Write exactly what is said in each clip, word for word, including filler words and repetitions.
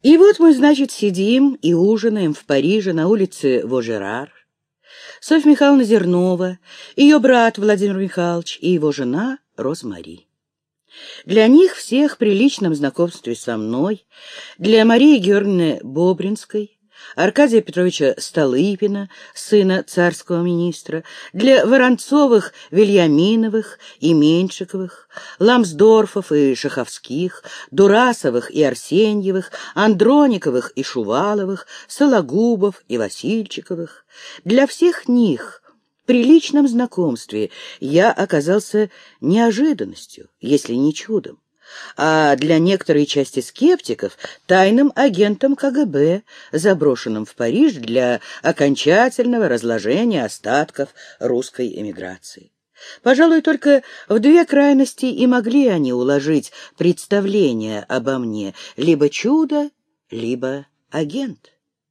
И вот мы, значит, сидим и ужинаем в Париже на улице Вожерар. Софья Михайловна Зернова, ее брат Владимир Михайлович и его жена Розмари. Для них всех при личном знакомстве со мной, для Марии Георгиевны Бобринской, Аркадия Петровича Столыпина, сына царского министра, для Воронцовых, Вильяминовых и Меньшиковых, Ламсдорфов и Шаховских, Дурасовых и Арсеньевых, Андрониковых и Шуваловых, Сологубов и Васильчиковых. Для всех них при личном знакомстве я оказался неожиданностью, если не чудом, а для некоторой части скептиков — тайным агентом ка гэ бэ, заброшенным в Париж для окончательного разложения остатков русской эмиграции. Пожалуй, только в две крайности и могли они уложить представление обо мне: либо чудо, либо агент.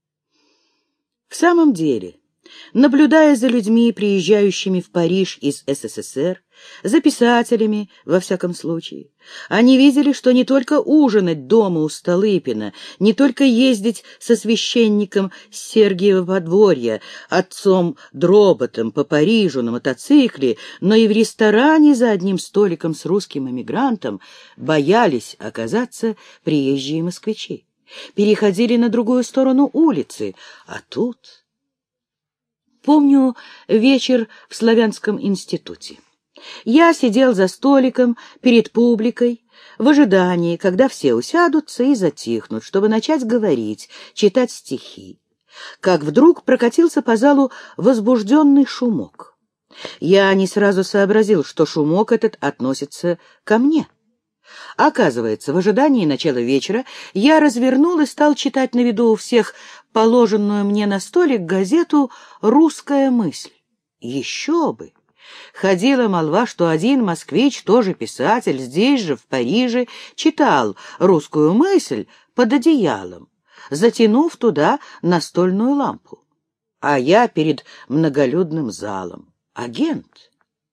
В самом деле, наблюдая за людьми, приезжающими в Париж из эс эс эс эр, за писателями, во всяком случае, они видели, что не только ужинать дома у Столыпина, не только ездить со священником с Сергиева подворья, отцом Дроботом по Парижу на мотоцикле, но и в ресторане за одним столиком с русским эмигрантом боялись оказаться приезжие москвичи, переходили на другую сторону улицы, а тут... Помню вечер в Славянском институте. Я сидел за столиком перед публикой в ожидании, когда все усядутся и затихнут, чтобы начать говорить, читать стихи. Как вдруг прокатился по залу возбужденный шумок. Я не сразу сообразил, что шумок этот относится ко мне. Оказывается, в ожидании начала вечера я развернул и стал читать на виду у всех положенную мне на столик газету «Русская мысль». Еще бы! Ходила молва, что один москвич, тоже писатель, здесь же, в Париже, читал «Русскую мысль» под одеялом, затянув туда настольную лампу. А я перед многолюдным залом. Агент.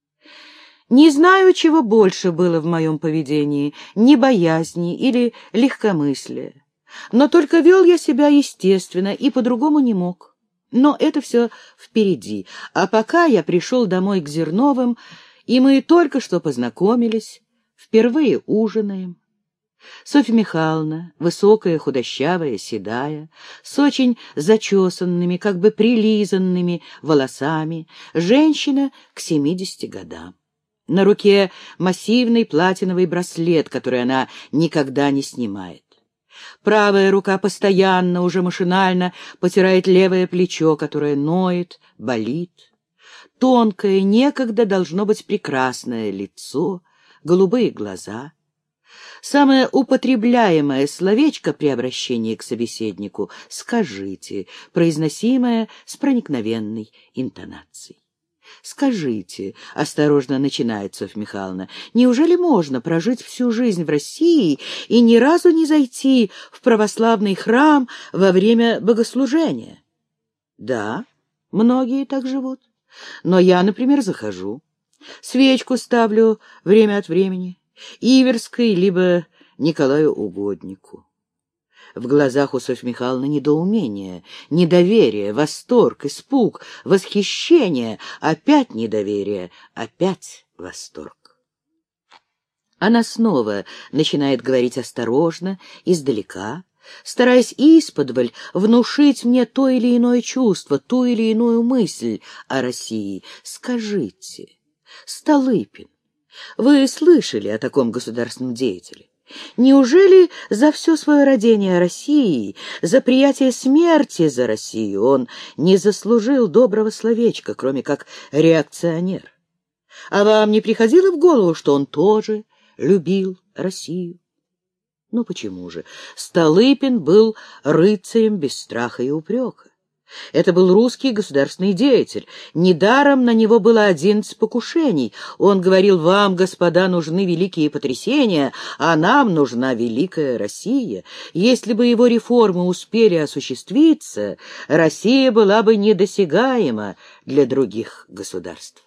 Не знаю, чего больше было в моем поведении, ни боязни или легкомыслия. Но только вел я себя естественно и по-другому не мог. Но это все впереди. А пока я пришел домой к Зерновым, и мы только что познакомились, впервые ужинаем. Софья Михайловна, высокая, худощавая, седая, с очень зачесанными, как бы прилизанными волосами, женщина к семидесяти годам. На руке массивный платиновый браслет, который она никогда не снимает. Правая рука постоянно, уже машинально потирает левое плечо, которое ноет, болит. Тонкое, некогда должно быть прекрасное лицо, голубые глаза. Самое употребляемое словечко при обращении к собеседнику — «скажите», произносимое с проникновенной интонацией. «Скажите», — осторожно начинает Софья Михайловна, «неужели можно прожить всю жизнь в России и ни разу не зайти в православный храм во время богослужения?» «Да, многие так живут. Но я, например, захожу. Свечку ставлю время от времени, Иверской либо Николаю Угоднику». В глазах у Софьи Михайловны недоумение, недоверие, восторг, испуг, восхищение, опять недоверие, опять восторг. Она снова начинает говорить осторожно, издалека, стараясь исподволь внушить мне то или иное чувство, ту или иную мысль о России. «Скажите, Столыпин, вы слышали о таком государственном деятеле? Неужели за все свое родение России, за приятие смерти за Россию он не заслужил доброго словечка, кроме как реакционер? А вам не приходило в голову, что он тоже любил Россию?» Ну почему же? Столыпин был рыцарем без страха и упрека. Это был русский государственный деятель. Недаром на него было одиннадцать покушений. Он говорил: «Вам, господа, нужны великие потрясения, а нам нужна великая Россия». Если бы его реформы успели осуществиться, Россия была бы недосягаема для других государств.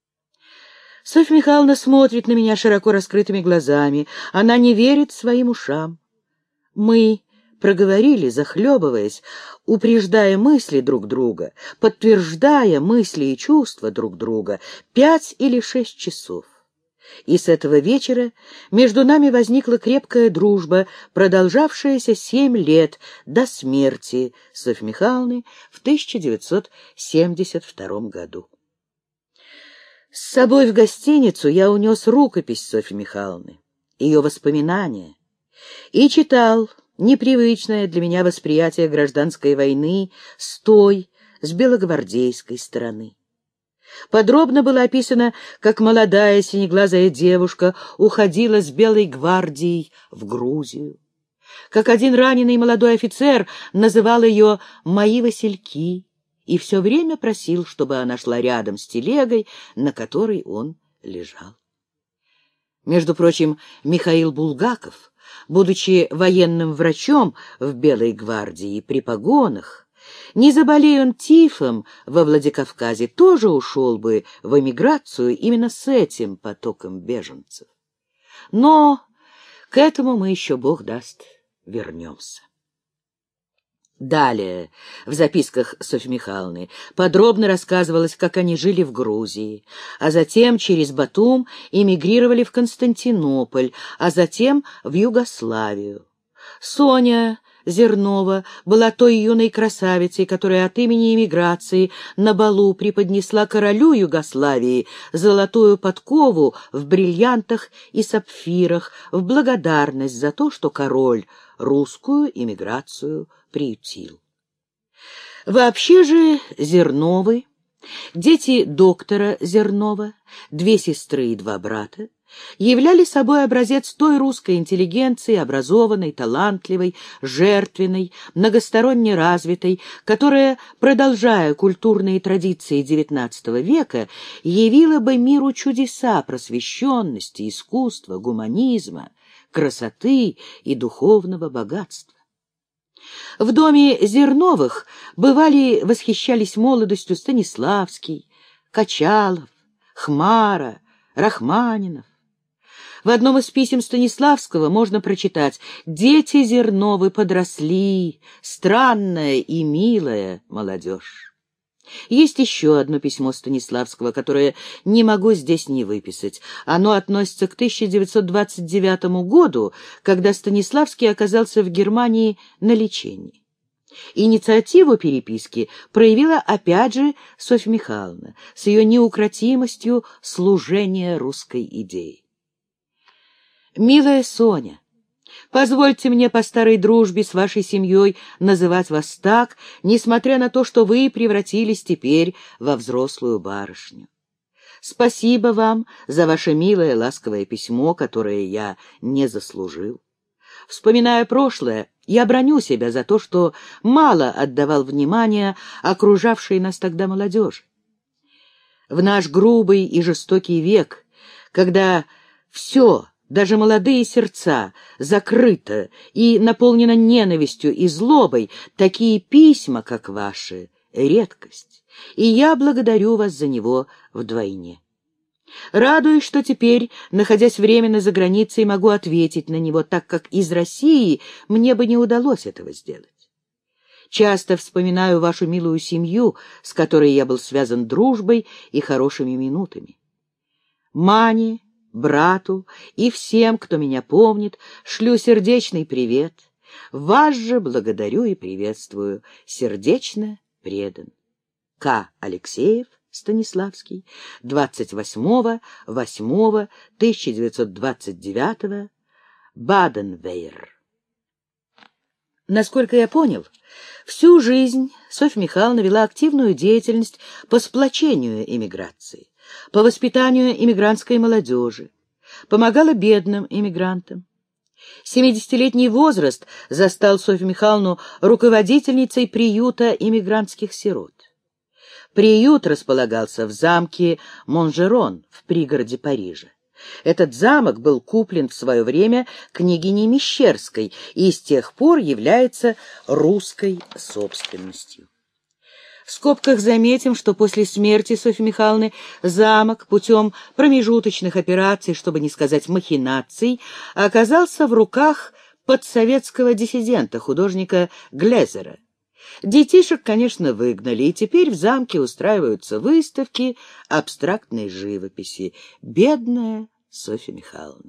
Софья Михайловна смотрит на меня широко раскрытыми глазами. Она не верит своим ушам. Мы проговорили, захлебываясь, упреждая мысли друг друга, подтверждая мысли и чувства друг друга, пять или шесть часов. И с этого вечера между нами возникла крепкая дружба, продолжавшаяся семь лет до смерти Софьи Михайловны в тысяча девятьсот семьдесят втором году. С собой в гостиницу я унес рукопись Софьи Михайловны, ее воспоминания, и читал непривычное для меня восприятие гражданской войны с той, с белогвардейской стороны. Подробно было описано, как молодая синеглазая девушка уходила с Белой гвардией в Грузию, как один раненый молодой офицер называл ее «мои васильки» и все время просил, чтобы она шла рядом с телегой, на которой он лежал. Между прочим, Михаил Булгаков, будучи военным врачом в Белой гвардии при погонах, не заболея он тифом во Владикавказе, тоже ушел бы в эмиграцию именно с этим потоком беженцев. Но к этому мы еще, Бог даст, вернемся. Далее, в записках Софьи Михайловны, подробно рассказывалось, как они жили в Грузии, а затем через Батум эмигрировали в Константинополь, а затем в Югославию. Соня Зернова была той юной красавицей, которая от имени эмиграции на балу преподнесла королю Югославии золотую подкову в бриллиантах и сапфирах в благодарность за то, что король русскую эмиграцию приютил. Вообще же Зерновы, дети доктора Зернова, две сестры и два брата, являли собой образец той русской интеллигенции, образованной, талантливой, жертвенной, многосторонне развитой, которая, продолжая культурные традиции девятнадцатого века, явила бы миру чудеса просвещенности, искусства, гуманизма, красоты и духовного богатства. В доме Зерновых бывали, восхищались молодостью Станиславский, Качалов, Хмара, Рахманинов. В одном из писем Станиславского можно прочитать: «Дети Зерновы подросли, странная и милая молодежь». Есть еще одно письмо Станиславского, которое не могу здесь не выписать. Оно относится к тысяча девятьсот двадцать девятому году, когда Станиславский оказался в Германии на лечении. Инициативу переписки проявила опять же Софья Михайловна с ее неукротимостью служения русской идее. «Милая Соня, позвольте мне по старой дружбе с вашей семьей называть вас так, несмотря на то, что вы превратились теперь во взрослую барышню. Спасибо вам за ваше милое ласковое письмо, которое я не заслужил. Вспоминая прошлое, я браню себя за то, что мало отдавал внимания окружавшей нас тогда молодежи. В наш грубый и жестокий век, когда все, даже молодые сердца, закрыто и наполнено ненавистью и злобой, такие письма, как ваши, — редкость, и я благодарю вас за него вдвойне. Радуюсь, что теперь, находясь временно за границей, могу ответить на него, так как из России мне бы не удалось этого сделать. Часто вспоминаю вашу милую семью, с которой я был связан дружбой и хорошими минутами. Мане, брату и всем, кто меня помнит, шлю сердечный привет. Вас же благодарю и приветствую. Сердечно предан. К. Алексеев, Станиславский, двадцать восьмого восьмого тысяча девятьсот двадцать девятого, Баденвейр. Насколько я понял, всю жизнь Софья Михайловна вела активную деятельность по сплочению эмиграции, по воспитанию эмигрантской молодежи, помогала бедным эмигрантам. Семидесятилетний возраст застал Софью Михайловну руководительницей приюта эмигрантских сирот. Приют располагался в замке Монжерон в пригороде Парижа. Этот замок был куплен в свое время княгиней Мещерской и с тех пор является русской собственностью. В скобках заметим, что после смерти Софьи Михайловны замок путем промежуточных операций, чтобы не сказать махинаций, оказался в руках подсоветского диссидента, художника Глезера. Детишек, конечно, выгнали, и теперь в замке устраиваются выставки абстрактной живописи. Бедная Софья Михайловна.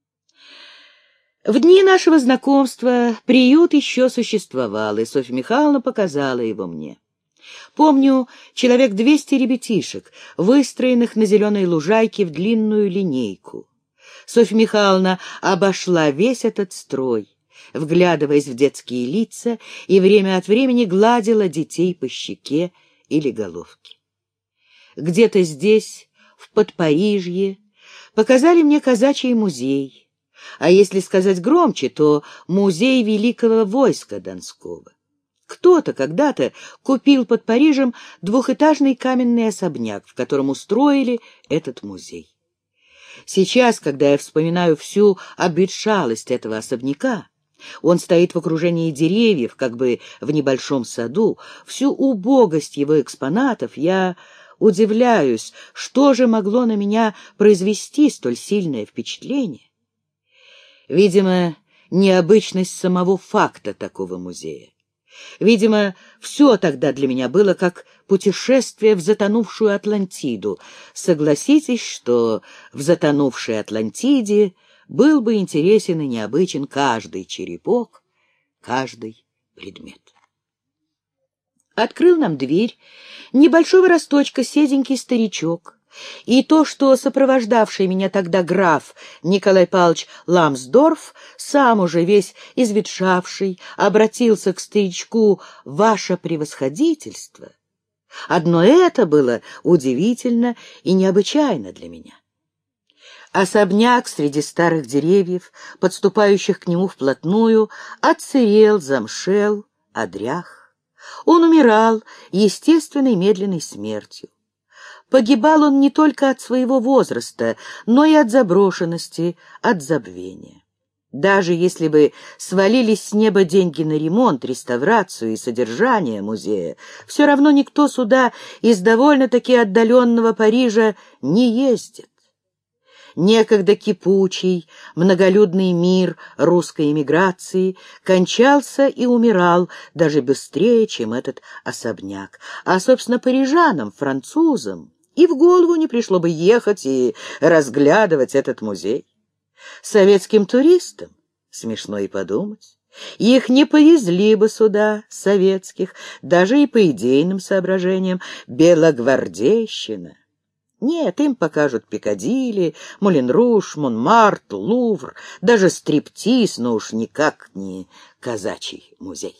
В дни нашего знакомства приют еще существовал, и Софья Михайловна показала его мне. Помню человек двести ребятишек, выстроенных на зеленой лужайке в длинную линейку. Софья Михайловна обошла весь этот строй, вглядываясь в детские лица, и время от времени гладила детей по щеке или головке. Где-то здесь, в Подпорижье, показали мне казачий музей, а если сказать громче, то музей великого войска Донского. Кто-то когда-то купил под Парижем двухэтажный каменный особняк, в котором устроили этот музей. Сейчас, когда я вспоминаю всю обветшалость этого особняка, он стоит в окружении деревьев, как бы в небольшом саду, всю убогость его экспонатов, я удивляюсь, что же могло на меня произвести столь сильное впечатление. Видимо, необычность самого факта такого музея. Видимо, все тогда для меня было как путешествие в затонувшую Атлантиду. Согласитесь, что в затонувшей Атлантиде был бы интересен и необычен каждый черепок, каждый предмет. Открыл нам дверь небольшого росточка седенький старичок, и то, что сопровождавший меня тогда граф Николай Павлович Ламсдорф, сам уже весь изветшавший, обратился к старичку «Ваше превосходительство», одно это было удивительно и необычайно для меня. Особняк среди старых деревьев, подступающих к нему вплотную, отсырел, замшел, одрях. Он умирал естественной медленной смертью. Погибал он не только от своего возраста, но и от заброшенности, от забвения. Даже если бы свалились с неба деньги на ремонт, реставрацию и содержание музея, все равно никто сюда из довольно-таки отдаленного Парижа не ездит. Некогда кипучий, многолюдный мир русской эмиграции кончался и умирал даже быстрее, чем этот особняк. А, собственно, парижанам, французам и в голову не пришло бы ехать и разглядывать этот музей. Советским туристам, смешно и подумать, их не повезли бы сюда, советских, даже и по идейным соображениям, белогвардейщина. Нет, им покажут Пикадилли, Мулен-Руж, Монмартр, Лувр, даже стриптиз, но уж никак не казачий музей.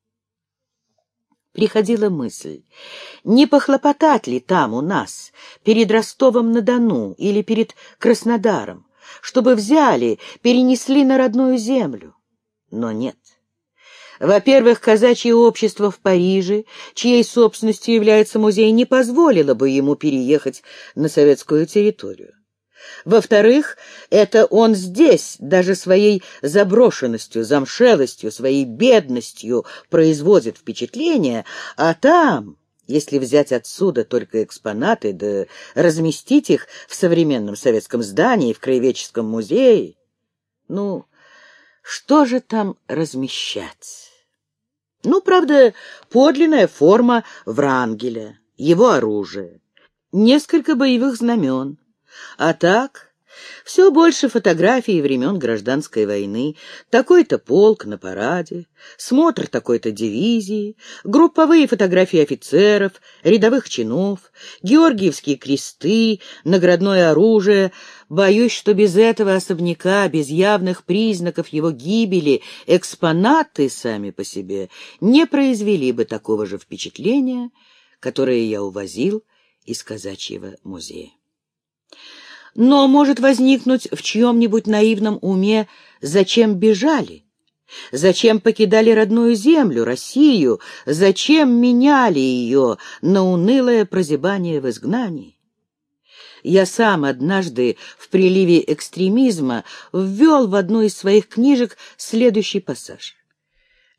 Приходила мысль, не похлопотать ли там у нас, перед Ростовом-на-Дону или перед Краснодаром, чтобы взяли, перенесли на родную землю. Но нет. Во-первых, казачье общество в Париже, чьей собственностью является музей, не позволило бы ему переехать на советскую территорию. Во-вторых, это он здесь, даже своей заброшенностью, замшелостью, своей бедностью производит впечатление, а там, если взять отсюда только экспонаты, да разместить их в современном советском здании, в краеведческом музее, ну, что же там размещать? Ну, правда, подлинная форма Врангеля, его оружие, несколько боевых знамен. А так, все больше фотографий времен Гражданской войны, такой-то полк на параде, смотр такой-то дивизии, групповые фотографии офицеров, рядовых чинов, георгиевские кресты, наградное оружие. Боюсь, что без этого особняка, без явных признаков его гибели, экспонаты сами по себе не произвели бы такого же впечатления, которое я увозил из казачьего музея. Но может возникнуть в чьем-нибудь наивном уме, зачем бежали, зачем покидали родную землю, Россию, зачем меняли ее на унылое прозябание в изгнании. Я сам однажды в приливе экстремизма ввел в одну из своих книжек следующий пассаж.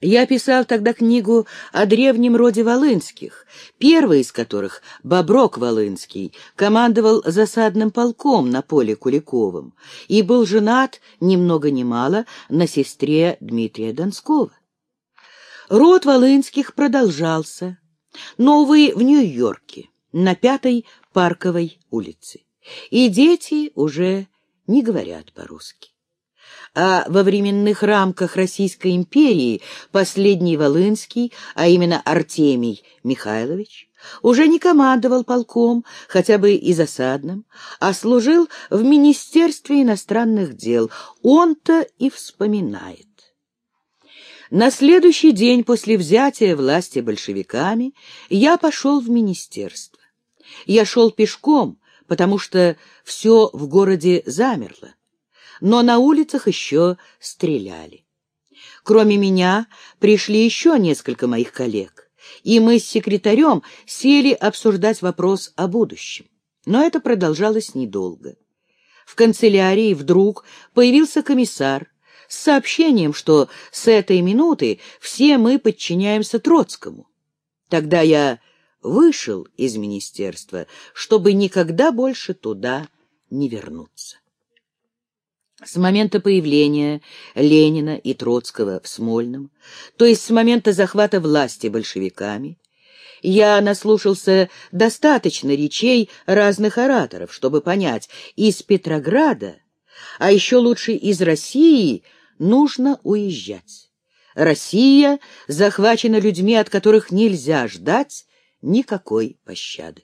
Я писал тогда книгу о древнем роде Волынских, первый из которых, Боброк Волынский, командовал засадным полком на поле Куликовом и был женат ни много ни мало на сестре Дмитрия Донского. Род Волынских продолжался, но, увы, в Нью-Йорке, на Пятой Парковой улице, и дети уже не говорят по-русски. А во временных рамках Российской империи последний Волынский, а именно Артемий Михайлович, уже не командовал полком, хотя бы и засадным, а служил в Министерстве иностранных дел. Он-то и вспоминает. На следующий день после взятия власти большевиками я пошел в министерство. Я шел пешком, потому что все в городе замерло. Но на улицах еще стреляли. Кроме меня пришли еще несколько моих коллег, и мы с секретарем сели обсуждать вопрос о будущем. Но это продолжалось недолго. В канцелярии вдруг появился комиссар с сообщением, что с этой минуты все мы подчиняемся Троцкому. Тогда я вышел из министерства, чтобы никогда больше туда не вернуться. С момента появления Ленина и Троцкого в Смольном, то есть с момента захвата власти большевиками, я наслушался достаточно речей разных ораторов, чтобы понять, из Петрограда, а еще лучше из России, нужно уезжать. Россия захвачена людьми, от которых нельзя ждать никакой пощады.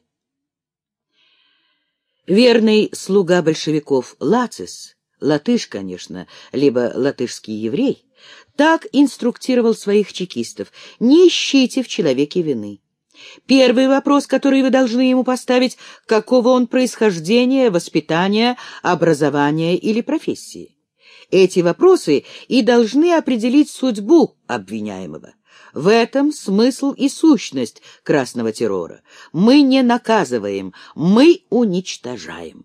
Верный слуга большевиков Лацис, латыш, конечно, либо латышский еврей, так инструктировал своих чекистов: не ищите в человеке вины. Первый вопрос, который вы должны ему поставить: какого он происхождения, воспитания, образования или профессии. Эти вопросы и должны определить судьбу обвиняемого. В этом смысл и сущность красного террора. Мы не наказываем, мы уничтожаем.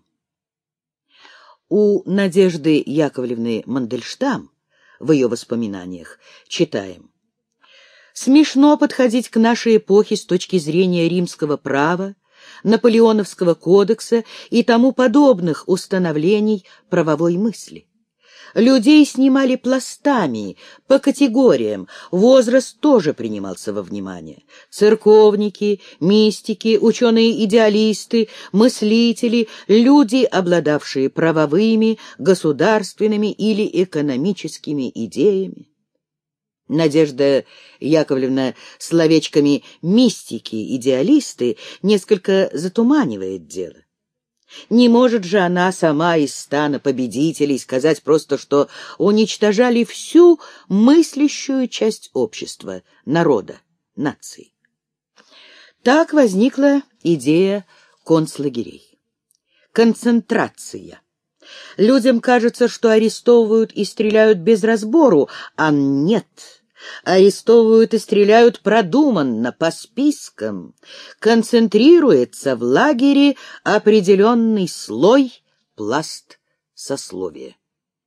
У Надежды Яковлевны Мандельштам в ее воспоминаниях читаем: «Смешно подходить к нашей эпохе с точки зрения римского права, Наполеоновского кодекса и тому подобных установлений правовой мысли. Людей снимали пластами, по категориям, возраст тоже принимался во внимание. Церковники, мистики, ученые-идеалисты, мыслители, люди, обладавшие правовыми, государственными или экономическими идеями». Надежда Яковлевна словечками «мистики», «идеалисты» несколько затуманивает дело. Не может же она сама из стана победителей сказать просто, что уничтожали всю мыслящую часть общества, народа, нации. Так возникла идея концлагерей. Концентрация. Людям кажется, что арестовывают и стреляют без разбору, а нет. Арестовывают и стреляют продуманно, по спискам. Концентрируется в лагере определенный слой, пласт сословия.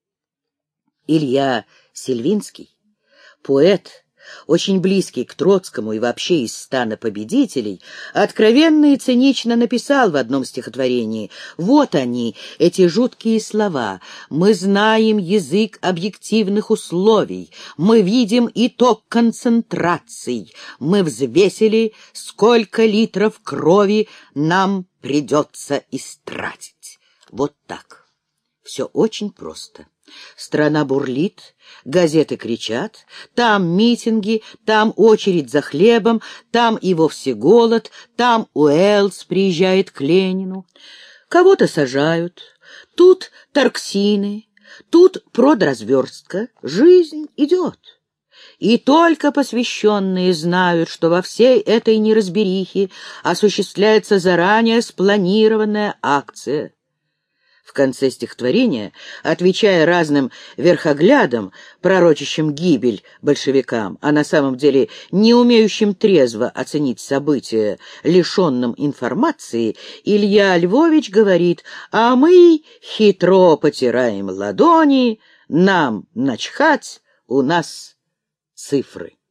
Илья Сильвинский, поэт, очень близкий к Троцкому и вообще из стана победителей, откровенно и цинично написал в одном стихотворении: «Вот они, эти жуткие слова. Мы знаем язык объективных условий, мы видим итог концентраций, мы взвесили, сколько литров крови нам придется истратить». Вот так. Все очень просто. Страна бурлит, газеты кричат, там митинги, там очередь за хлебом, там и вовсе голод, там Уэллс приезжает к Ленину. Кого-то сажают, тут торксины, тут продразверстка. Жизнь идет. И только посвященные знают, что во всей этой неразберихе осуществляется заранее спланированная акция. В конце стихотворения, отвечая разным верхоглядам, пророчащим гибель большевикам, а на самом деле не умеющим трезво оценить события, лишенным информации, Илья Львович говорит: «А мы хитро потираем ладони, нам начхать, у нас цифры».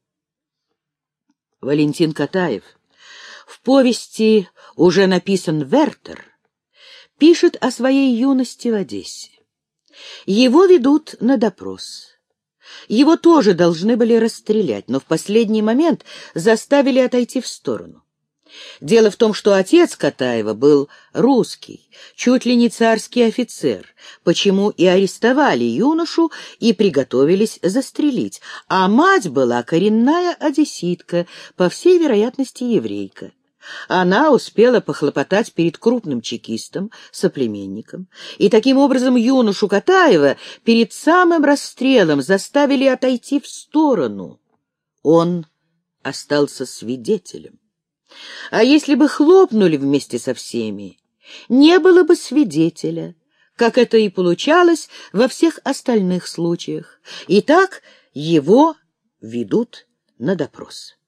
Валентин Катаев в повести «Уже написан Вертер» пишет о своей юности в Одессе. Его ведут на допрос. Его тоже должны были расстрелять, но в последний момент заставили отойти в сторону. Дело в том, что отец Катаева был русский, чуть ли не царский офицер, почему и арестовали юношу и приготовились застрелить, а мать была коренная одесситка, по всей вероятности еврейка. Она успела похлопотать перед крупным чекистом, соплеменником, и таким образом юношу Катаева перед самым расстрелом заставили отойти в сторону. Он остался свидетелем. А если бы хлопнули вместе со всеми, не было бы свидетеля, как это и получалось во всех остальных случаях. И так его ведут на допрос.